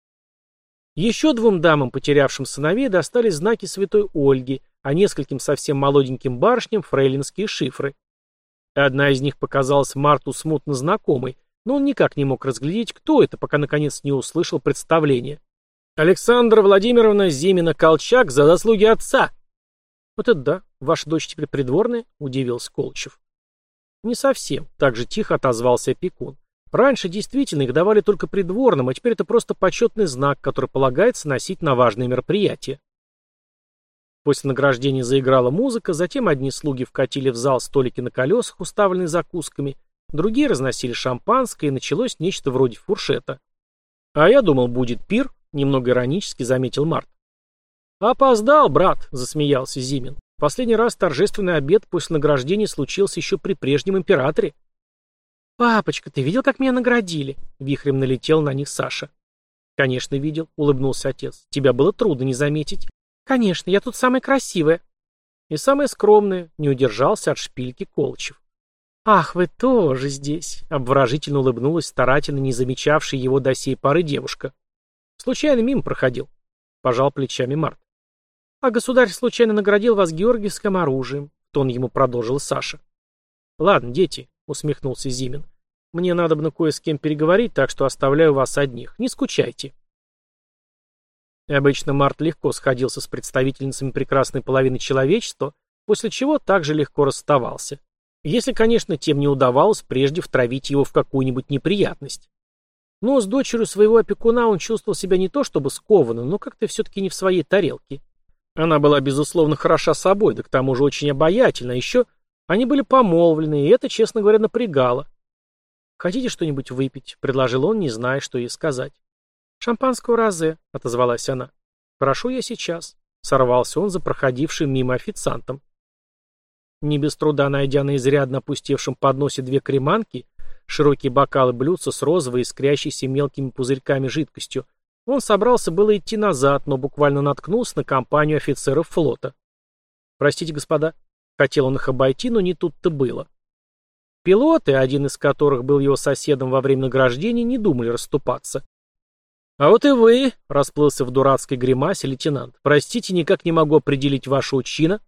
Еще двум дамам, потерявшим сыновей, достались знаки святой Ольги, а нескольким совсем молоденьким барышням фрейлинские шифры. Одна из них показалась Марту смутно знакомой, но он никак не мог разглядеть, кто это, пока наконец не услышал представление. «Александра Владимировна Зимина-Колчак за заслуги отца!» «Вот это да, ваша дочь теперь придворная?» — удивился Колычев. «Не совсем», — так же тихо отозвался опекун. Раньше действительно их давали только придворным, а теперь это просто почетный знак, который полагается носить на важные мероприятия. После награждения заиграла музыка, затем одни слуги вкатили в зал столики на колесах, уставленные закусками, другие разносили шампанское, и началось нечто вроде фуршета. «А я думал, будет пир», — немного иронически заметил Март. «Опоздал, брат», — засмеялся Зимин. «Последний раз торжественный обед после награждения случился еще при прежнем императоре». «Папочка, ты видел, как меня наградили?» — вихрем налетел на них Саша. «Конечно, видел», — улыбнулся отец. «Тебя было трудно не заметить». «Конечно, я тут самая красивая». «И самая скромная», — не удержался от шпильки Колчев. «Ах, вы тоже здесь», — обворожительно улыбнулась старательно не замечавшая его до сей поры девушка. «Случайно мимо проходил», — пожал плечами Март. «А государь случайно наградил вас георгиевским оружием», — тон ему продолжил Саша. «Ладно, дети», — усмехнулся Зимин. «Мне надобно кое с кем переговорить, так что оставляю вас одних. Не скучайте». Обычно Март легко сходился с представительницами прекрасной половины человечества, после чего также легко расставался. Если, конечно, тем не удавалось прежде втравить его в какую-нибудь неприятность. Но с дочерью своего опекуна он чувствовал себя не то чтобы скованным, но как-то все-таки не в своей тарелке. Она была, безусловно, хороша собой, да к тому же очень обаятельна, а еще они были помолвлены, и это, честно говоря, напрягало. «Хотите что-нибудь выпить?» — предложил он, не зная, что ей сказать. «Шампанского розе», — отозвалась она. «Прошу я сейчас», — сорвался он за проходившим мимо официантом. Не без труда найдя на изрядно опустевшем подносе две креманки, широкие бокалы блюдца с розовой, искрящейся мелкими пузырьками жидкостью, он собрался было идти назад, но буквально наткнулся на компанию офицеров флота. «Простите, господа», — хотел он их обойти, но не тут-то было. Пилоты, один из которых был его соседом во время награждения, не думали расступаться. «А вот и вы», — расплылся в дурацкой гримасе лейтенант. «Простите, никак не могу определить вашего чина».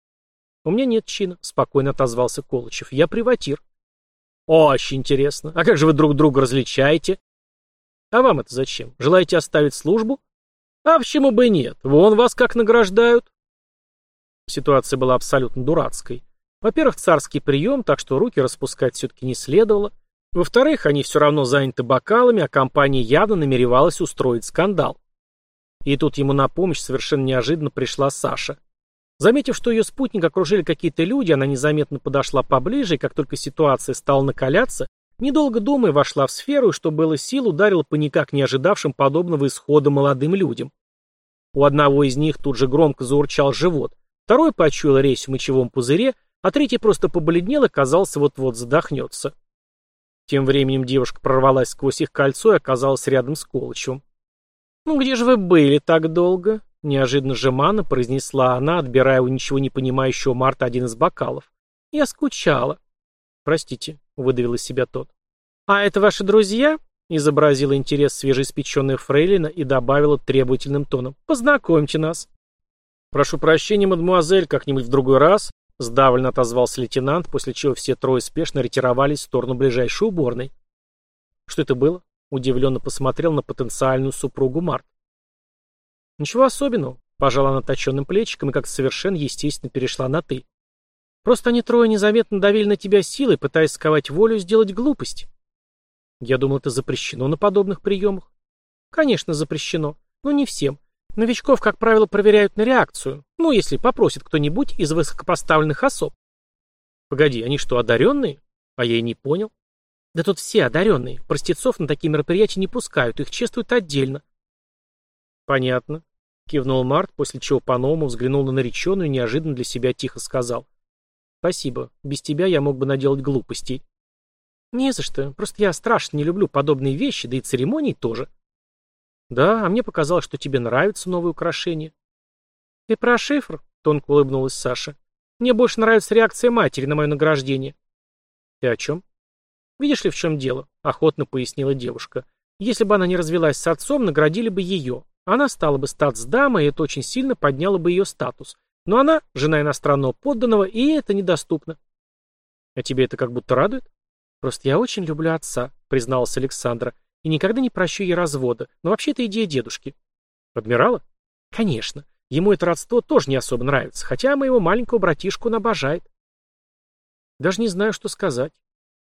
«У меня нет чина», — спокойно отозвался Колычев. «Я приватир». «Очень интересно. А как же вы друг друга различаете?» «А вам это зачем? Желаете оставить службу?» «А почему бы и нет? Вон вас как награждают». Ситуация была абсолютно дурацкой. Во-первых, царский прием, так что руки распускать все-таки не следовало. Во-вторых, они все равно заняты бокалами, а компания явно намеревалась устроить скандал. И тут ему на помощь совершенно неожиданно пришла Саша. Заметив, что ее спутник окружили какие-то люди, она незаметно подошла поближе, и как только ситуация стала накаляться, недолго думая, вошла в сферу и, что было сил, ударила по никак не ожидавшим подобного исхода молодым людям. У одного из них тут же громко заурчал живот, второй почуял резь в мочевом пузыре, а третий просто побледнел и, казался, вот-вот задохнется. Тем временем девушка прорвалась сквозь их кольцо и оказалась рядом с Колычевым. «Ну где же вы были так долго?» — неожиданно жеманно произнесла она, отбирая у ничего не понимающего Марта один из бокалов. «Я скучала». «Простите», — выдавил из себя тот. «А это ваши друзья?» — изобразила интерес свежеиспеченная фрейлина и добавила требовательным тоном. «Познакомьте нас». «Прошу прощения, мадемуазель, как-нибудь в другой раз», — сдавленно отозвался лейтенант, после чего все трое спешно ретировались в сторону ближайшей уборной. «Что это было?» — удивленно посмотрел на потенциальную супругу Март. «Ничего особенного», — пожала она точенным плечиком и как-то совершенно естественно перешла на «ты». «Просто они трое незаметно давили на тебя силой, пытаясь сковать волю и сделать глупость». «Я думал, это запрещено на подобных приемах». «Конечно, запрещено, но не всем. Новичков, как правило, проверяют на реакцию, ну, если попросит кто-нибудь из высокопоставленных особ». «Погоди, они что, одаренные? А я и не понял». «Да тут все одаренные. Простецов на такие мероприятия не пускают, их чествуют отдельно». «Понятно», — кивнул Март, после чего по-новому взглянул на нареченную и неожиданно для себя тихо сказал. «Спасибо. Без тебя я мог бы наделать глупостей». «Не за что. Просто я страшно не люблю подобные вещи, да и церемонии тоже». «Да, а мне показалось, что тебе нравятся новые украшения». «Ты про шифр?» — тонко улыбнулась Саша. «Мне больше нравится реакция матери на мое награждение». «Ты о чем?» «Видишь ли, в чем дело?» — охотно пояснила девушка. «Если бы она не развелась с отцом, наградили бы ее. Она стала бы статсдамой, и это очень сильно подняло бы ее статус. Но она — жена иностранного подданного, и ей это недоступно». «А тебе это как будто радует?» «Просто я очень люблю отца», — призналась Александра, «и никогда не прощу ей развода. Но вообще это идея дедушки». «Адмирала?» «Конечно. Ему это родство тоже не особо нравится, хотя моего маленького братишку он обожает». «Даже не знаю, что сказать».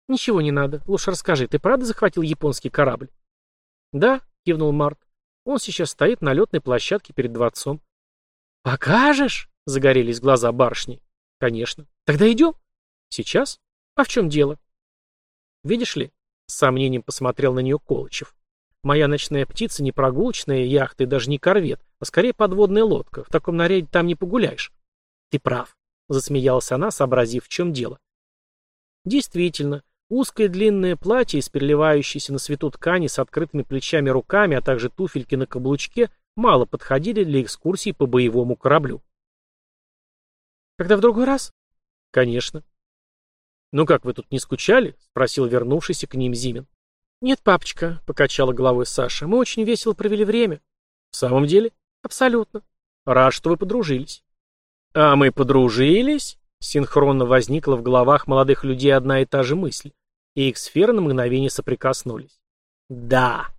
Ничего не надо. Лучше расскажи, ты правда захватил японский корабль? Да, кивнул Март. Он сейчас стоит на летной площадке перед дворцом. Покажешь? Загорелись глаза барышни. Конечно. Тогда идем? Сейчас? А в чем дело? Видишь ли, с сомнением посмотрел на нее Колычев. Моя ночная птица не прогулочная яхта и даже не корвет, а скорее подводная лодка. В таком наряде там не погуляешь. Ты прав, засмеялась она, сообразив, в чем дело. Действительно, узкое длинное платье из переливающейся на свету ткани с открытыми плечами и руками, а также туфельки на каблучке мало подходили для экскурсии по боевому кораблю. Когда в другой раз? Конечно. «Ну как, вы тут не скучали?» — спросил вернувшийся к ним Зимин. «Нет, папочка», — покачала головой Саша, — «мы очень весело провели время». «В самом деле?» «Абсолютно». «Рад, что вы подружились». «А мы подружились?» Синхронно возникла в головах молодых людей одна и та же мысль, и их сферы на мгновение соприкоснулись. «Да».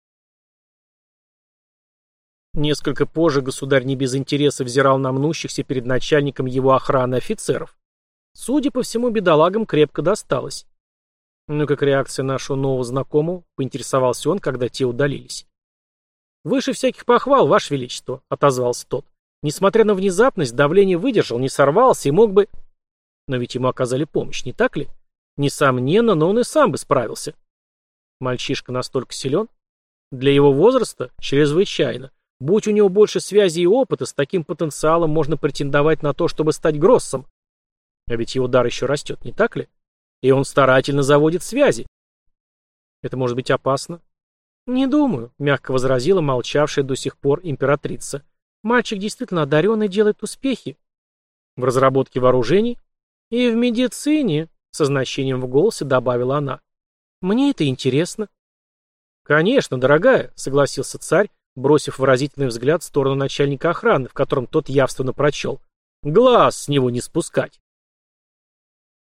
Несколько позже государь не без интереса взирал на мнущихся перед начальником его охраны офицеров. Судя по всему, бедолагам крепко досталось. Ну, как реакция нашего нового знакомого, поинтересовался он, когда те удалились. «Выше всяких похвал, Ваше Величество», — отозвался тот. «Несмотря на внезапность, давление выдержал, не сорвался и мог бы...» Но ведь ему оказали помощь, не так ли? Несомненно, но он и сам бы справился. Мальчишка настолько силен? Для его возраста? Чрезвычайно. Будь у него больше связей и опыта, с таким потенциалом можно претендовать на то, чтобы стать Гроссом. А ведь его дар еще растет, не так ли? И он старательно заводит связи. Это может быть опасно? Не думаю, мягко возразила молчавшая до сих пор императрица. Мальчик действительно одарен и делает успехи. В разработке вооружений и в медицине, со значением в голосе добавила она. Мне это интересно. Конечно, дорогая, согласился царь, бросив выразительный взгляд в сторону начальника охраны, в котором тот явственно прочел. Глаз с него не спускать.